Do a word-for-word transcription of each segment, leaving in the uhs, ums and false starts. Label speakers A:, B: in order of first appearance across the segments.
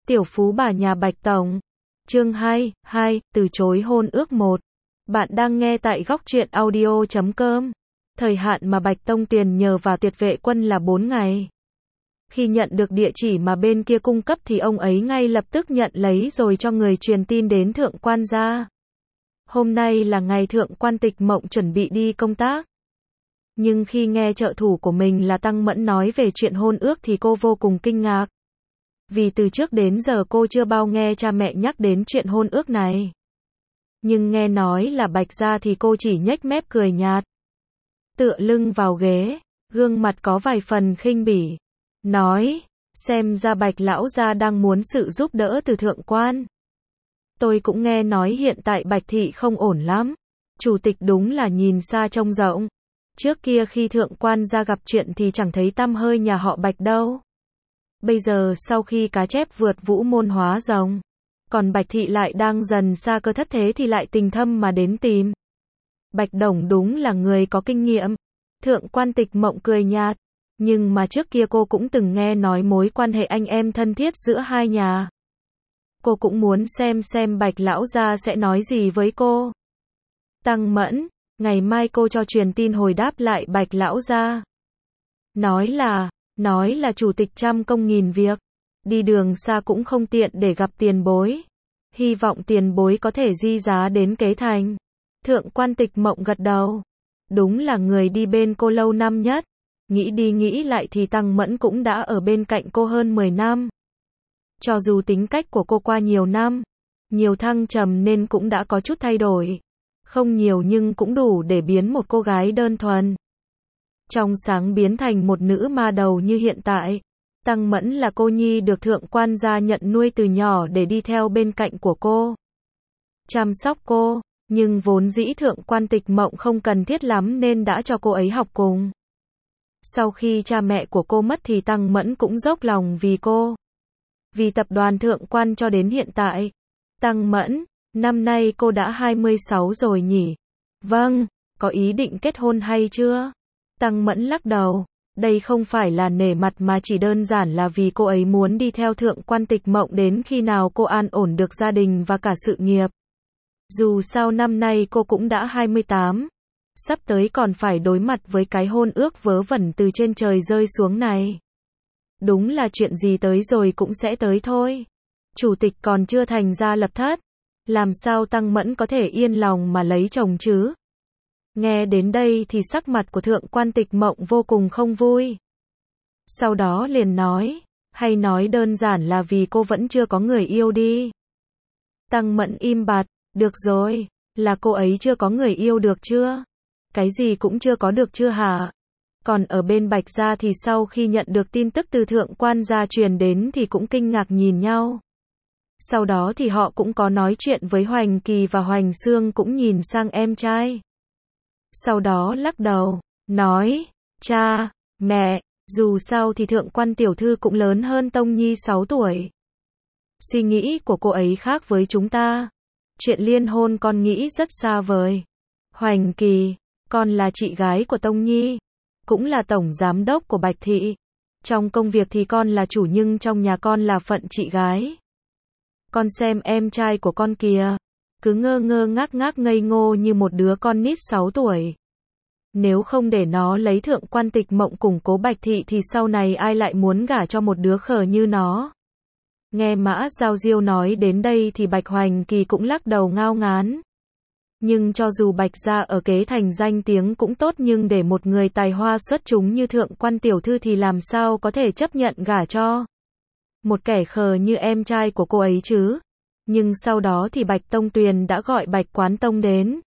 A: Tiểu phú bà nhà Bạch Tổng. Chương hai, hai, từ chối hôn ước một. Bạn đang nghe tại góc truyện audio chấm com. Thời hạn mà Bạch Tông Tuyền nhờ vào Tuyệt vệ quân là bốn ngày. Khi nhận được địa chỉ mà bên kia cung cấp thì ông ấy ngay lập tức nhận lấy rồi cho người truyền tin đến thượng quan gia. Hôm nay là ngày thượng quan Tịch Mộng chuẩn bị đi công tác. Nhưng khi nghe trợ thủ của mình là Tăng Mẫn nói về chuyện hôn ước thì cô vô cùng kinh ngạc. Vì từ trước đến giờ cô chưa bao nghe cha mẹ nhắc đến chuyện hôn ước này. Nhưng nghe nói là Bạch gia thì cô chỉ nhếch mép cười nhạt. Tựa lưng vào ghế, gương mặt có vài phần khinh bỉ. Nói, xem ra Bạch lão gia đang muốn sự giúp đỡ từ thượng quan. Tôi cũng nghe nói hiện tại Bạch thị không ổn lắm. Chủ tịch đúng là nhìn xa trông rộng. Trước kia khi thượng quan gia gặp chuyện thì chẳng thấy tăm hơi nhà họ Bạch đâu. Bây giờ sau khi cá chép vượt vũ môn hóa rồng, còn Bạch thị lại đang dần xa cơ thất thế thì lại tình thâm mà đến tìm. Bạch Đồng đúng là người có kinh nghiệm. Thượng quan Tịch Mộng cười nhạt. Nhưng mà trước kia cô cũng từng nghe nói mối quan hệ anh em thân thiết giữa hai nhà. Cô cũng muốn xem xem Bạch lão gia sẽ nói gì với cô. Tăng Mẫn, ngày mai cô cho truyền tin hồi đáp lại Bạch lão gia. Nói là, nói là chủ tịch trăm công nghìn việc. Đi đường xa cũng không tiện để gặp tiền bối. Hy vọng tiền bối có thể di giá đến Kế Thành. Thượng quan Tịch Mộng gật đầu. Đúng là người đi bên cô lâu năm nhất. Nghĩ đi nghĩ lại thì Tăng Mẫn cũng đã ở bên cạnh cô hơn mười năm. Cho dù tính cách của cô qua nhiều năm, nhiều thăng trầm nên cũng đã có chút thay đổi. Không nhiều nhưng cũng đủ để biến một cô gái đơn thuần trong sáng biến thành một nữ ma đầu như hiện tại. Tăng Mẫn là cô nhi được thượng quan gia nhận nuôi từ nhỏ để đi theo bên cạnh của cô, chăm sóc cô, nhưng vốn dĩ thượng quan Tịch Mộng không cần thiết lắm nên đã cho cô ấy học cùng. Sau khi cha mẹ của cô mất thì Tăng Mẫn cũng dốc lòng vì cô. Vì tập đoàn thượng quan cho đến hiện tại. Tăng Mẫn, năm nay cô đã hai mươi sáu rồi nhỉ? Vâng, có ý định kết hôn hay chưa? Tăng Mẫn lắc đầu, đây không phải là nể mặt mà chỉ đơn giản là vì cô ấy muốn đi theo thượng quan Tịch Mộng đến khi nào cô an ổn được gia đình và cả sự nghiệp. Dù sao năm nay cô cũng đã hai mươi tám, sắp tới còn phải đối mặt với cái hôn ước vớ vẩn từ trên trời rơi xuống này. Đúng là chuyện gì tới rồi cũng sẽ tới thôi. Chủ tịch còn chưa thành ra lập thất, làm sao Tăng Mẫn có thể yên lòng mà lấy chồng chứ? Nghe đến đây thì sắc mặt của thượng quan Tịch Mộng vô cùng không vui. Sau đó liền nói, hay nói đơn giản là vì cô vẫn chưa có người yêu đi. Tăng Mẫn im bặt, được rồi, là cô ấy chưa có người yêu được chưa? Cái gì cũng chưa có được chưa hả? Còn ở bên Bạch gia thì sau khi nhận được tin tức từ thượng quan gia truyền đến thì cũng kinh ngạc nhìn nhau. Sau đó thì họ cũng có nói chuyện với Hoành Kỳ và Hoành Xương cũng nhìn sang em trai. Sau đó lắc đầu, nói, cha, mẹ, dù sao thì thượng quan tiểu thư cũng lớn hơn Tông Nhi sáu tuổi. Suy nghĩ của cô ấy khác với chúng ta. Chuyện liên hôn con nghĩ rất xa vời. Hoành Kỳ, con là chị gái của Tông Nhi, cũng là tổng giám đốc của Bạch thị. Trong công việc thì con là chủ nhưng trong nhà con là phận chị gái. Con xem em trai của con kìa, cứ ngơ ngơ ngác ngác ngây ngô như một đứa con nít sáu tuổi. Nếu không để nó lấy thượng quan Tịch Mộng củng cố Bạch thị thì sau này ai lại muốn gả cho một đứa khờ như nó. Nghe Mã Giao Diêu nói đến đây thì Bạch Hoành Kỳ cũng lắc đầu ngao ngán. Nhưng cho dù Bạch gia ở Kế Thành danh tiếng cũng tốt nhưng để một người tài hoa xuất chúng như thượng quan tiểu thư thì làm sao có thể chấp nhận gả cho một kẻ khờ như em trai của cô ấy chứ. Nhưng sau đó thì Bạch Tông Tuyền đã gọi Bạch Quán Tông đến.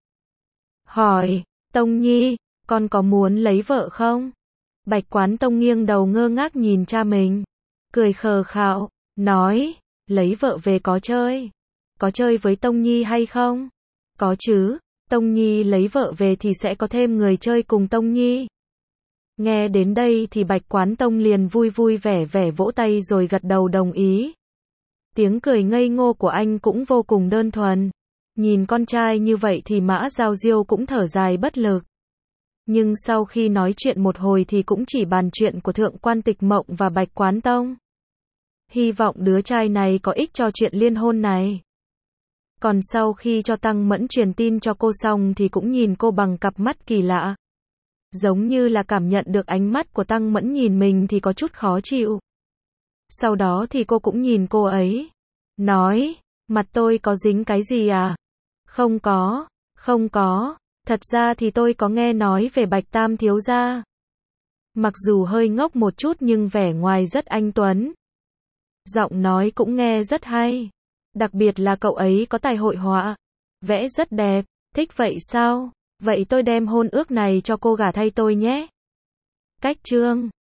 A: Hỏi, Tông Nhi, con có muốn lấy vợ không? Bạch Quán Tông nghiêng đầu ngơ ngác nhìn cha mình, cười khờ khạo, nói, lấy vợ về có chơi. Có chơi với Tông Nhi hay không? Có chứ, Tông Nhi lấy vợ về thì sẽ có thêm người chơi cùng Tông Nhi. Nghe đến đây thì Bạch Quán Tông liền vui vui vẻ vẻ vỗ tay rồi gật đầu đồng ý. Tiếng cười ngây ngô của anh cũng vô cùng đơn thuần. Nhìn con trai như vậy thì Mã Giao Diêu cũng thở dài bất lực. Nhưng sau khi nói chuyện một hồi thì cũng chỉ bàn chuyện của thượng quan Tịch Mộng và Bạch Quán Tông. Hy vọng đứa trai này có ích cho chuyện liên hôn này. Còn sau khi cho Tăng Mẫn truyền tin cho cô xong thì cũng nhìn cô bằng cặp mắt kỳ lạ. Giống như là cảm nhận được ánh mắt của Tăng Mẫn nhìn mình thì có chút khó chịu. Sau đó thì cô cũng nhìn cô ấy. Nói, mặt tôi có dính cái gì à? Không có, không có. Thật ra thì tôi có nghe nói về Bạch Tam thiếu gia. Mặc dù hơi ngốc một chút nhưng vẻ ngoài rất anh tuấn. Giọng nói cũng nghe rất hay. Đặc biệt là cậu ấy có tài hội họa. Vẽ rất đẹp. Thích vậy sao? Vậy tôi đem hôn ước này cho cô gả thay tôi nhé. Cách chương